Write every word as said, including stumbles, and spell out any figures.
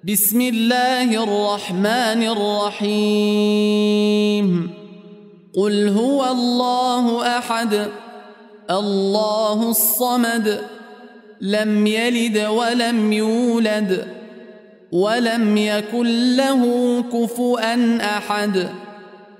بسم الله الرحمن الرحيم قل هو الله أحد الله الصمد لم يلد ولم يولد ولم يكن له كفؤا أحد